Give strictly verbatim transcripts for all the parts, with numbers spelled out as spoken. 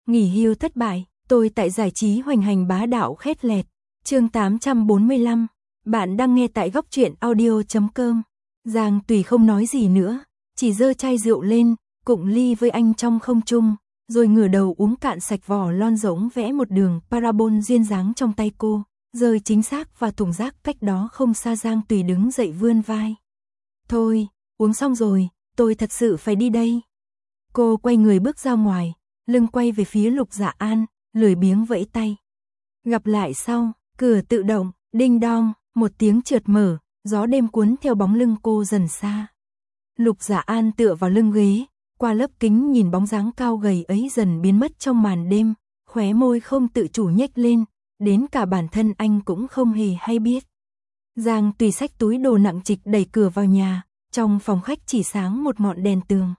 Nghỉ hưu thất bại, tôi tại giải trí hoành hành bá đạo khét lẹt. Chương tám trăm bốn mươi lăm. Bạn đang nghe tại góc truyện audio chấm com. Giang Tùy không nói gì nữa, chỉ giơ chai rượu lên, cụng ly với anh trong không trung, rồi ngửa đầu uống cạn sạch vỏ lon giống vẽ một đường parabol duyên dáng trong tay cô, rơi chính xác vào thùng rác cách đó không xa. Giang Tùy đứng dậy vươn vai. Thôi, uống xong rồi, tôi thật sự phải đi đây. Cô quay người bước ra ngoài, lưng quay về phía Lục Dạ An, lười biếng vẫy tay. Gặp lại sau, cửa tự động, đinh đong, một tiếng trượt mở, gió đêm cuốn theo bóng lưng cô dần xa. Lục Dạ An tựa vào lưng ghế, qua lớp kính nhìn bóng dáng cao gầy ấy dần biến mất trong màn đêm, khóe môi không tự chủ nhếch lên, đến cả bản thân anh cũng không hề hay biết. Giang Tùy xách túi đồ nặng trịch đẩy cửa vào nhà, trong phòng khách chỉ sáng một ngọn đèn tường.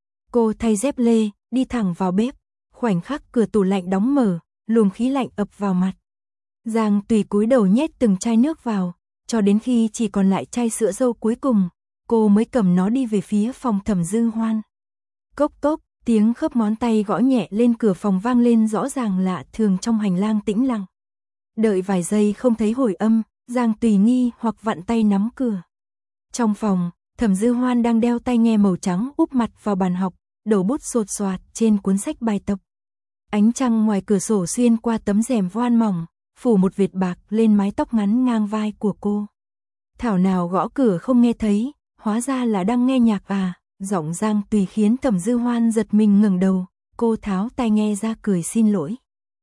Cô thay dép lê, đi thẳng vào bếp, khoảnh khắc cửa tủ lạnh đóng mở, luồng khí lạnh ập vào mặt. Giang Tùy cúi đầu nhét từng chai nước vào, cho đến khi chỉ còn lại chai sữa dâu cuối cùng, cô mới cầm nó đi về phía phòng Thẩm Dư Hoan. Cốc cốc, tiếng khớp ngón tay gõ nhẹ lên cửa phòng vang lên rõ ràng lạ thường trong hành lang tĩnh lặng. Đợi vài giây không thấy hồi âm, Giang Tùy nghi hoặc vặn tay nắm cửa. Trong phòng, Thẩm Dư Hoan đang đeo tai nghe màu trắng úp mặt vào bàn học, đầu bút sột soạt trên cuốn sách bài tập. Ánh trăng ngoài cửa sổ xuyên qua tấm rèm voan mỏng, phủ một vệt bạc lên mái tóc ngắn ngang vai của cô. Thảo nào gõ cửa không nghe thấy, hóa ra là đang nghe nhạc à. Giọng Giang Tùy khiến Thẩm Dư Hoan giật mình ngẩng đầu, cô tháo tai nghe ra cười xin lỗi.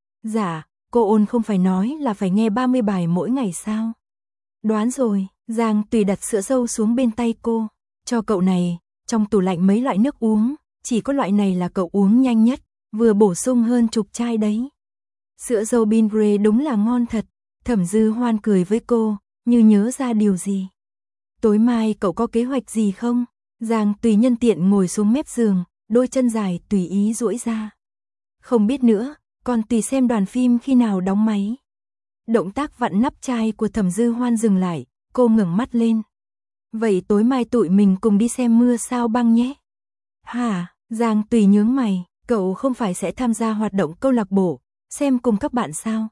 Dạ, cô ôn không phải nói là phải nghe ba mươi bài mỗi ngày sao? Đoán rồi. Giang Tùy đặt sữa dâu xuống bên tay cô. Cho cậu này, trong tủ lạnh mấy loại nước uống, chỉ có loại này là cậu uống nhanh nhất, vừa bổ sung hơn chục chai đấy. Sữa dâu Binbre đúng là ngon thật. Thẩm Dư Hoan cười với cô, như nhớ ra điều gì. Tối mai cậu có kế hoạch gì không? Giang Tùy nhân tiện ngồi xuống mép giường, đôi chân dài tùy ý duỗi ra. Không biết nữa, còn tùy xem đoàn phim khi nào đóng máy. Động tác vặn nắp chai của Thẩm Dư Hoan dừng lại, cô ngẩng mắt lên. Vậy tối mai tụi mình cùng đi xem Mưa Sao Băng nhé. Hả? Giang Tùy nhướng mày, cậu không phải sẽ tham gia hoạt động câu lạc bộ, xem cùng các bạn sao?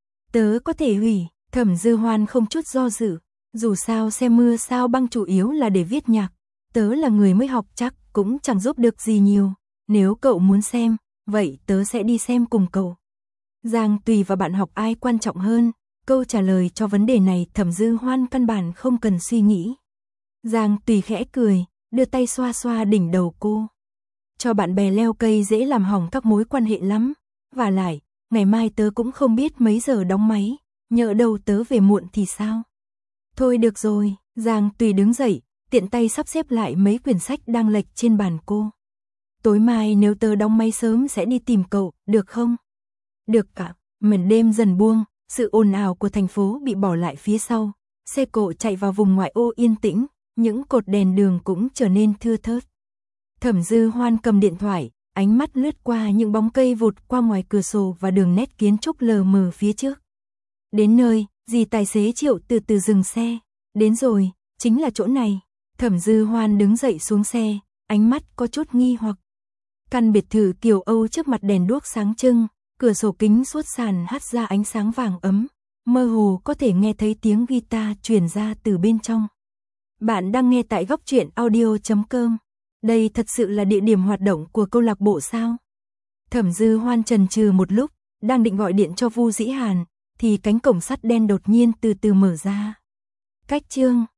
Tớ có thể hủy. Thẩm Dư Hoan không chút do dự, dù sao xem Mưa Sao Băng chủ yếu là để viết nhạc, tớ là người mới học chắc cũng chẳng giúp được gì nhiều, nếu cậu muốn xem, vậy tớ sẽ đi xem cùng cậu. Giang Tùy và bạn học ai quan trọng hơn? Câu trả lời cho vấn đề này Thẩm Dư Hoan căn bản không cần suy nghĩ. Giang Tùy khẽ cười, đưa tay xoa xoa đỉnh đầu cô. Cho bạn bè leo cây dễ làm hỏng các mối quan hệ lắm. Và lại, ngày mai tớ cũng không biết mấy giờ đóng máy, nhỡ đâu tớ về muộn thì sao? Thôi được rồi. Giang Tùy đứng dậy, tiện tay sắp xếp lại mấy quyển sách đang lệch trên bàn cô. Tối mai nếu tớ đóng máy sớm sẽ đi tìm cậu, được không? Được cả. Màn đêm dần buông, sự ồn ào của thành phố bị bỏ lại phía sau. Xe cộ chạy vào vùng ngoại ô yên tĩnh, những cột đèn đường cũng trở nên thưa thớt. Thẩm Dư Hoan cầm điện thoại, ánh mắt lướt qua những bóng cây vụt qua ngoài cửa sổ và đường nét kiến trúc lờ mờ phía trước. Đến nơi, dì tài xế Triệu từ từ dừng xe. Đến rồi, chính là chỗ này. Thẩm Dư Hoan đứng dậy xuống xe, ánh mắt có chút nghi hoặc. Căn biệt thự kiểu Âu trước mặt đèn đuốc sáng trưng, cửa sổ kính suốt sàn hắt ra ánh sáng vàng ấm, mơ hồ có thể nghe thấy tiếng guitar truyền ra từ bên trong. Bạn đang nghe tại góc truyện audio chấm com. Đây thật sự là địa điểm hoạt động của câu lạc bộ sao? Thẩm Dư Hoan chần chừ một lúc, đang định gọi điện cho Vu Dĩ Hàn, thì cánh cổng sắt đen đột nhiên từ từ mở ra. Cách chương